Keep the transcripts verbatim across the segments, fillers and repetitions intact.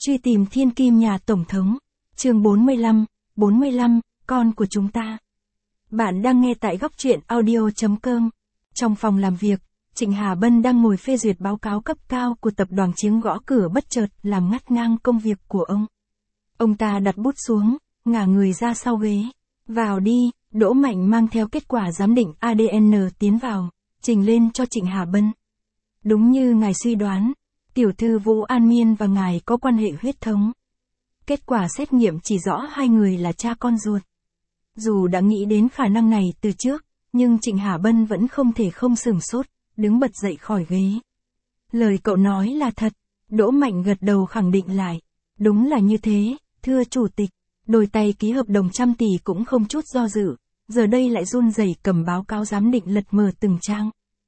Truy tìm thiên kim nhà Tổng thống. Chương bốn mươi lăm, bốn mươi lăm, con của chúng ta. Bạn đang nghe tại góc truyện audio chấm com. Trong phòng làm việc, Trịnh Hà Bân đang ngồi phê duyệt báo cáo cấp cao của tập đoàn Tiếng gõ cửa bất chợt làm ngắt ngang công việc của ông. Ông ta đặt bút xuống, ngả người ra sau ghế. Vào đi, Đỗ Mạnh mang theo kết quả giám định a đê en tiến vào, trình lên cho Trịnh Hà Bân. Đúng như ngài suy đoán, tiểu thư Vũ An Miên và ngài có quan hệ huyết thống. Kết quả xét nghiệm chỉ rõ hai người là cha con ruột. Dù đã nghĩ đến khả năng này từ trước, nhưng Trịnh Hà Bân vẫn không thể không sửng sốt, đứng bật dậy khỏi ghế. Lời cậu nói là thật, Đỗ Mạnh gật đầu khẳng định lại. Đúng là như thế, thưa chủ tịch. Đôi tay ký hợp đồng trăm tỷ cũng không chút do dự, giờ đây lại run rẩy cầm báo cáo giám định lật mở từng trang.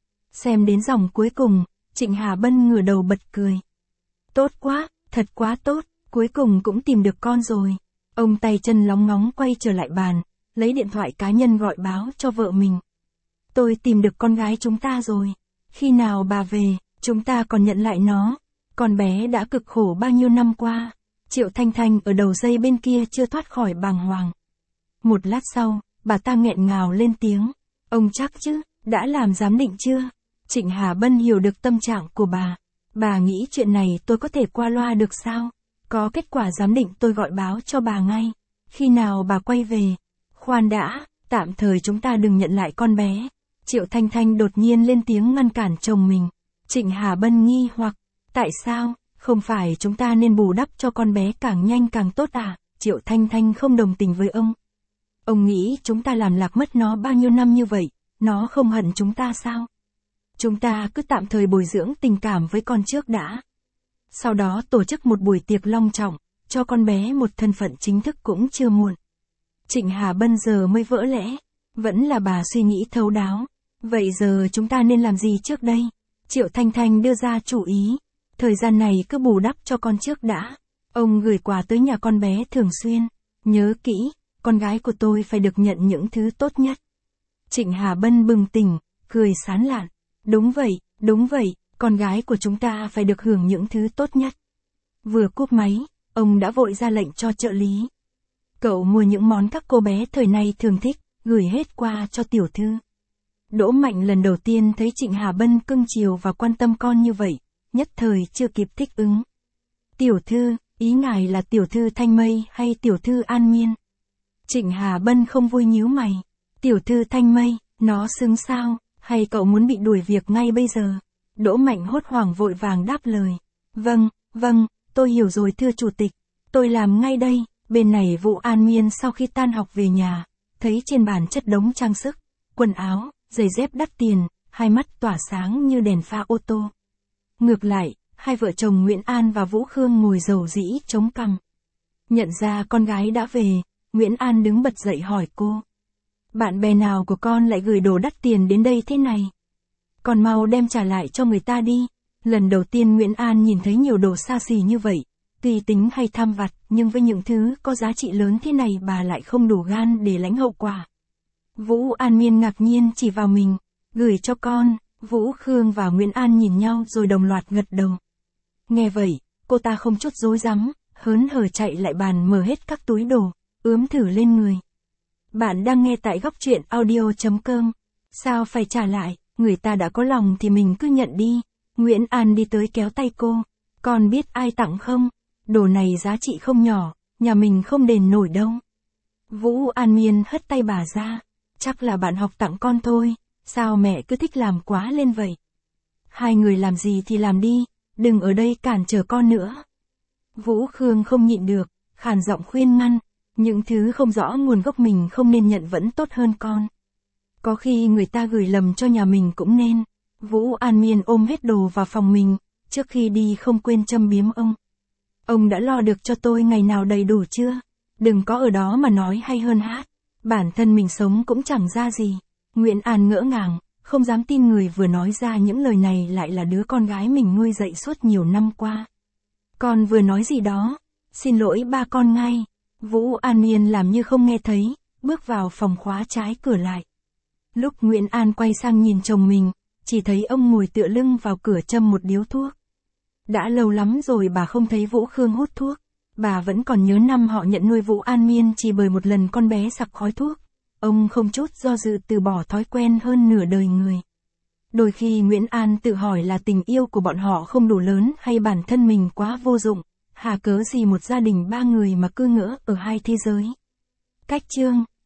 Xem đến dòng cuối cùng, Trịnh Hà Bân ngửa đầu bật cười. Tốt quá, thật quá tốt, cuối cùng cũng tìm được con rồi. Ông tay chân lóng ngóng quay trở lại bàn, lấy điện thoại cá nhân gọi báo cho vợ mình. Tôi tìm được con gái chúng ta rồi. Khi nào bà về, chúng ta còn nhận lại nó. Con bé đã cực khổ bao nhiêu năm qua. Triệu Thanh Thanh ở đầu dây bên kia chưa thoát khỏi bàng hoàng. Một lát sau, bà ta nghẹn ngào lên tiếng. Ông chắc chứ, đã làm giám định chưa? Trịnh Hà Bân hiểu được tâm trạng của bà. Bà nghĩ chuyện này tôi có thể qua loa được sao? Có kết quả giám định tôi gọi báo cho bà ngay. Khi nào bà quay về? Khoan đã, tạm thời chúng ta đừng nhận lại con bé. Triệu Thanh Thanh đột nhiên lên tiếng ngăn cản chồng mình. Trịnh Hà Bân nghi hoặc, tại sao? Không phải chúng ta nên bù đắp cho con bé càng nhanh càng tốt à? Triệu Thanh Thanh không đồng tình với ông. Ông nghĩ chúng ta làm lạc mất nó bao nhiêu năm như vậy, nó không hận chúng ta sao? Chúng ta cứ tạm thời bồi dưỡng tình cảm với con trước đã. Sau đó tổ chức một buổi tiệc long trọng, cho con bé một thân phận chính thức cũng chưa muộn. Trịnh Hà Bân giờ mới vỡ lẽ. Vẫn là bà suy nghĩ thấu đáo. Vậy giờ chúng ta nên làm gì trước đây? Triệu Thanh Thanh đưa ra chủ ý. Thời gian này cứ bù đắp cho con trước đã. Ông gửi quà tới nhà con bé thường xuyên. Nhớ kỹ, con gái của tôi phải được nhận những thứ tốt nhất. Trịnh Hà Bân bừng tỉnh, cười sán lạn. Đúng vậy, đúng vậy, con gái của chúng ta phải được hưởng những thứ tốt nhất. Vừa cúp máy, ông đã vội ra lệnh cho trợ lý. Cậu mua những món các cô bé thời nay thường thích, gửi hết qua cho tiểu thư. Đỗ Mạnh lần đầu tiên thấy Trịnh Hà Bân cưng chiều và quan tâm con như vậy, nhất thời chưa kịp thích ứng. Tiểu thư, ý ngài là tiểu thư Thanh Mây hay tiểu thư An Miên? Trịnh Hà Bân không vui nhíu mày. Tiểu thư Thanh Mây, nó xứng sao, hay cậu muốn bị đuổi việc ngay bây giờ? Đỗ Mạnh hốt hoảng vội vàng đáp lời. Vâng, vâng, tôi hiểu rồi thưa chủ tịch. Tôi làm ngay đây. Bên này Vũ An Miên sau khi tan học về nhà, thấy trên bàn chất đống trang sức, quần áo, giày dép đắt tiền, hai mắt tỏa sáng như đèn pha ô tô. Ngược lại, hai vợ chồng Nguyễn An và Vũ Khương ngồi rầu rĩ chống cằm. Nhận ra con gái đã về, Nguyễn An đứng bật dậy hỏi cô. Bạn bè nào của con lại gửi đồ đắt tiền đến đây thế này? Con mau đem trả lại cho người ta đi. Lần đầu tiên Nguyễn An nhìn thấy nhiều đồ xa xỉ như vậy. Tùy tính hay tham vặt, nhưng với những thứ có giá trị lớn thế này bà lại không đủ gan để lãnh hậu quả. Vũ An Miên ngạc nhiên chỉ vào mình. Gửi cho con. Vũ Khương và Nguyễn An nhìn nhau rồi đồng loạt gật đầu. Nghe vậy, cô ta không chút rối rắm, hớn hở chạy lại bàn mở hết các túi đồ, ướm thử lên người. Bạn đang nghe tại góc truyện audio chấm com. Sao phải trả lại, người ta đã có lòng thì mình cứ nhận đi. Nguyễn An đi tới kéo tay cô. Con biết ai tặng không? Đồ này giá trị không nhỏ, nhà mình không đền nổi đâu. Vũ An Miên hất tay bà ra. Chắc là bạn học tặng con thôi, sao mẹ cứ thích làm quá lên vậy? Hai người làm gì thì làm đi, đừng ở đây cản trở con nữa. Vũ Khương không nhịn được, khàn giọng khuyên ngăn. Những thứ không rõ nguồn gốc mình không nên nhận vẫn tốt hơn con. Có khi người ta gửi lầm cho nhà mình cũng nên. Vũ An Miên ôm hết đồ vào phòng mình, trước khi đi không quên châm biếm ông. Ông đã lo được cho tôi ngày nào đầy đủ chưa? Đừng có ở đó mà nói hay hơn hát. Bản thân mình sống cũng chẳng ra gì. Nguyễn An ngỡ ngàng, không dám tin người vừa nói ra những lời này lại là đứa con gái mình nuôi dạy suốt nhiều năm qua. Con vừa nói gì đó? Xin lỗi ba con ngay. Vũ An Miên làm như không nghe thấy, bước vào phòng khóa trái cửa lại. Lúc Nguyễn An quay sang nhìn chồng mình, chỉ thấy ông ngồi tựa lưng vào cửa châm một điếu thuốc. Đã lâu lắm rồi bà không thấy Vũ Khương hút thuốc. Bà vẫn còn nhớ năm họ nhận nuôi Vũ An Miên chỉ bởi một lần con bé sặc khói thuốc. Ông không chút do dự từ bỏ thói quen hơn nửa đời người. Đôi khi Nguyễn An tự hỏi là tình yêu của bọn họ không đủ lớn hay bản thân mình quá vô dụng. Hà cớ gì một gia đình ba người mà cứ ngỡ ở hai thế giới. Cách chương